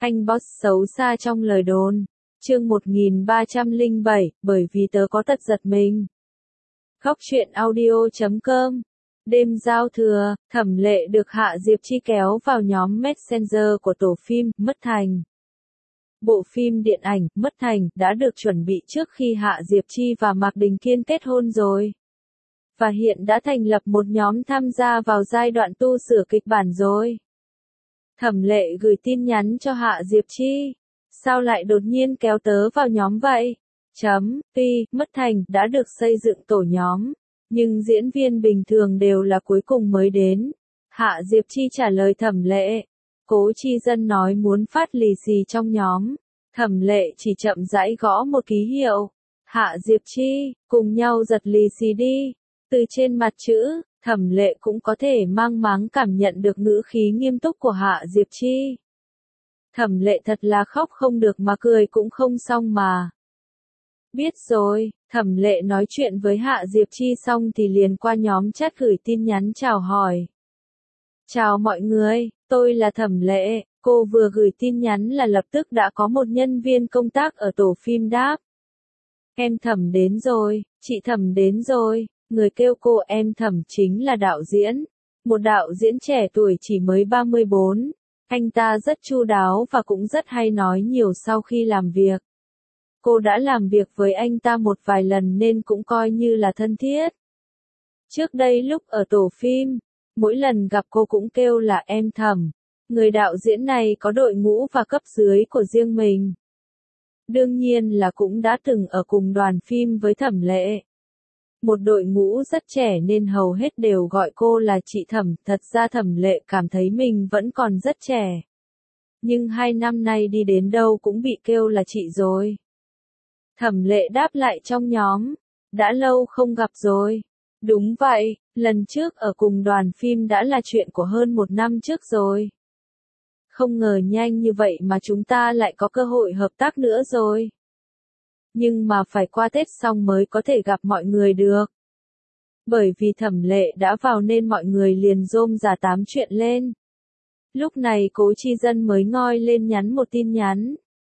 Anh boss xấu xa trong lời đồn. Chương 1307, bởi vì tớ có tật giật mình. Góc truyện audio.com. Đêm giao thừa, Thẩm Lệ được Hạ Diệp Chi kéo vào nhóm Messenger của tổ phim Mất Thành. Bộ phim điện ảnh Mất Thành đã được chuẩn bị trước khi Hạ Diệp Chi và Mạc Đình Kiên kết hôn rồi. Và hiện đã thành lập một nhóm tham gia vào giai đoạn tu sửa kịch bản rồi. Thẩm Lệ gửi tin nhắn cho Hạ Diệp Chi. Sao lại đột nhiên kéo tớ vào nhóm vậy? Mất Thành đã được xây dựng tổ nhóm, nhưng diễn viên bình thường đều là cuối cùng mới đến. Hạ Diệp Chi trả lời Thẩm Lệ. Cố Chi Dân nói muốn phát lì xì trong nhóm. Thẩm Lệ chỉ chậm rãi gõ một ký hiệu. Hạ Diệp Chi, cùng nhau giật lì xì đi. Từ trên mặt chữ, Thẩm Lệ cũng có thể mang máng cảm nhận được ngữ khí nghiêm túc của Hạ Diệp Chi. Thẩm Lệ thật là khóc không được mà cười cũng không xong mà. Biết rồi, Thẩm Lệ nói chuyện với Hạ Diệp Chi xong thì liền qua nhóm chat gửi tin nhắn chào hỏi. Chào mọi người, tôi là Thẩm Lệ. Cô vừa gửi tin nhắn là lập tức đã có một nhân viên công tác ở tổ phim đáp. Em Thẩm đến rồi, chị Thẩm đến rồi. Người kêu cô em Thẩm chính là đạo diễn. Một đạo diễn trẻ tuổi chỉ mới 34. Anh ta rất chu đáo và cũng rất hay nói nhiều sau khi làm việc. Cô đã làm việc với anh ta một vài lần nên cũng coi như là thân thiết. Trước đây lúc ở tổ phim, mỗi lần gặp cô cũng kêu là em Thẩm. Người đạo diễn này có đội ngũ và cấp dưới của riêng mình. Đương nhiên là cũng đã từng ở cùng đoàn phim với Thẩm Lệ. Một đội ngũ rất trẻ nên hầu hết đều gọi cô là chị Thẩm. Thật ra Thẩm Lệ cảm thấy mình vẫn còn rất trẻ. Nhưng 2 năm nay đi đến đâu cũng bị kêu là chị rồi. Thẩm Lệ đáp lại trong nhóm. Đã lâu không gặp rồi. Đúng vậy, lần trước ở cùng đoàn phim đã là chuyện của hơn 1 năm trước rồi. Không ngờ nhanh như vậy mà chúng ta lại có cơ hội hợp tác nữa rồi. Nhưng mà phải qua Tết xong mới có thể gặp mọi người được. Bởi vì Thẩm Lệ đã vào nên mọi người liền rôm rả tám chuyện lên. Lúc này Cố Chi Dân mới ngoi lên nhắn một tin nhắn.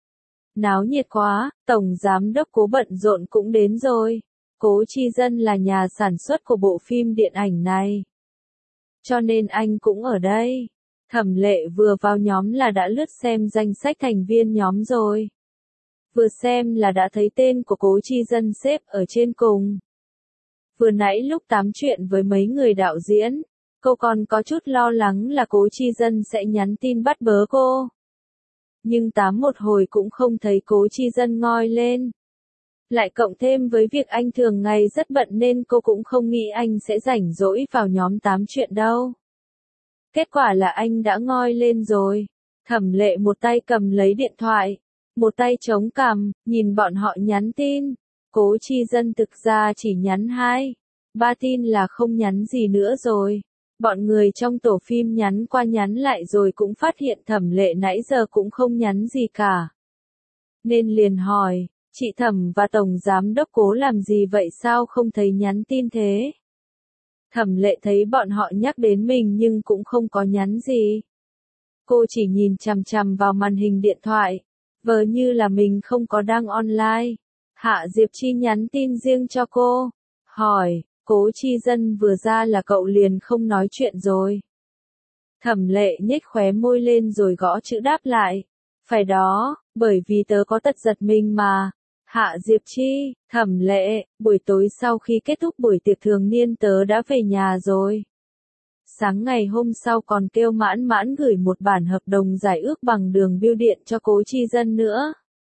Náo nhiệt quá, Tổng Giám đốc Cố bận rộn cũng đến rồi. Cố Chi Dân là nhà sản xuất của bộ phim điện ảnh này. Cho nên anh cũng ở đây. Thẩm Lệ vừa vào nhóm là đã lướt xem danh sách thành viên nhóm rồi. Vừa xem là đã thấy tên của Cố Chi Dân xếp ở trên cùng. Vừa nãy lúc tám chuyện với mấy người đạo diễn, cô còn có chút lo lắng là Cố Chi Dân sẽ nhắn tin bắt bớ cô. Nhưng tám một hồi cũng không thấy Cố Chi Dân ngoi lên. Lại cộng thêm với việc anh thường ngày rất bận nên cô cũng không nghĩ anh sẽ rảnh rỗi vào nhóm tám chuyện đâu. Kết quả là anh đã ngoi lên rồi. Thẩm Lệ một tay cầm lấy điện thoại, một tay chống cằm, nhìn bọn họ nhắn tin. Cố Chi Dân thực ra chỉ nhắn 2, 3 tin là không nhắn gì nữa rồi. Bọn người trong tổ phim nhắn qua nhắn lại rồi cũng phát hiện Thẩm Lệ nãy giờ cũng không nhắn gì cả. Nên liền hỏi, chị Thẩm và Tổng Giám đốc Cố làm gì vậy sao không thấy nhắn tin thế? Thẩm Lệ thấy bọn họ nhắc đến mình nhưng cũng không có nhắn gì. Cô chỉ nhìn chằm chằm vào màn hình điện thoại, vờ như là mình không có đang online. Hạ Diệp Chi nhắn tin riêng cho cô, hỏi, Cố Chi Dân vừa ra là cậu liền không nói chuyện rồi. Thẩm Lệ nhếch khóe môi lên rồi gõ chữ đáp lại. Phải đó, bởi vì tớ có tật giật mình mà. Hạ Diệp Chi, Thẩm Lệ, buổi tối sau khi kết thúc buổi tiệc thường niên tớ đã về nhà rồi. Sáng ngày hôm sau còn kêu Mãn Mãn gửi một bản hợp đồng giải ước bằng đường bưu điện cho Cố Chi Dân nữa.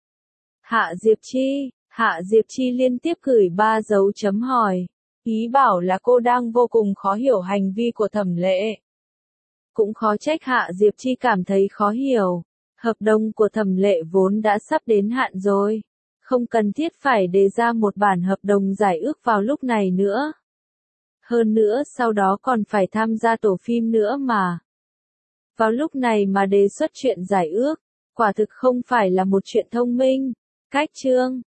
Hạ Diệp Chi liên tiếp gửi 3 dấu chấm hỏi. Ý bảo là cô đang vô cùng khó hiểu hành vi của Thẩm Lệ. Cũng khó trách Hạ Diệp Chi cảm thấy khó hiểu. Hợp đồng của Thẩm Lệ vốn đã sắp đến hạn rồi. Không cần thiết phải đề ra một bản hợp đồng giải ước vào lúc này nữa. Hơn nữa sau đó còn phải tham gia tổ phim nữa mà. Vào lúc này mà đề xuất chuyện giải ước, quả thực không phải là một chuyện thông minh. Cách chương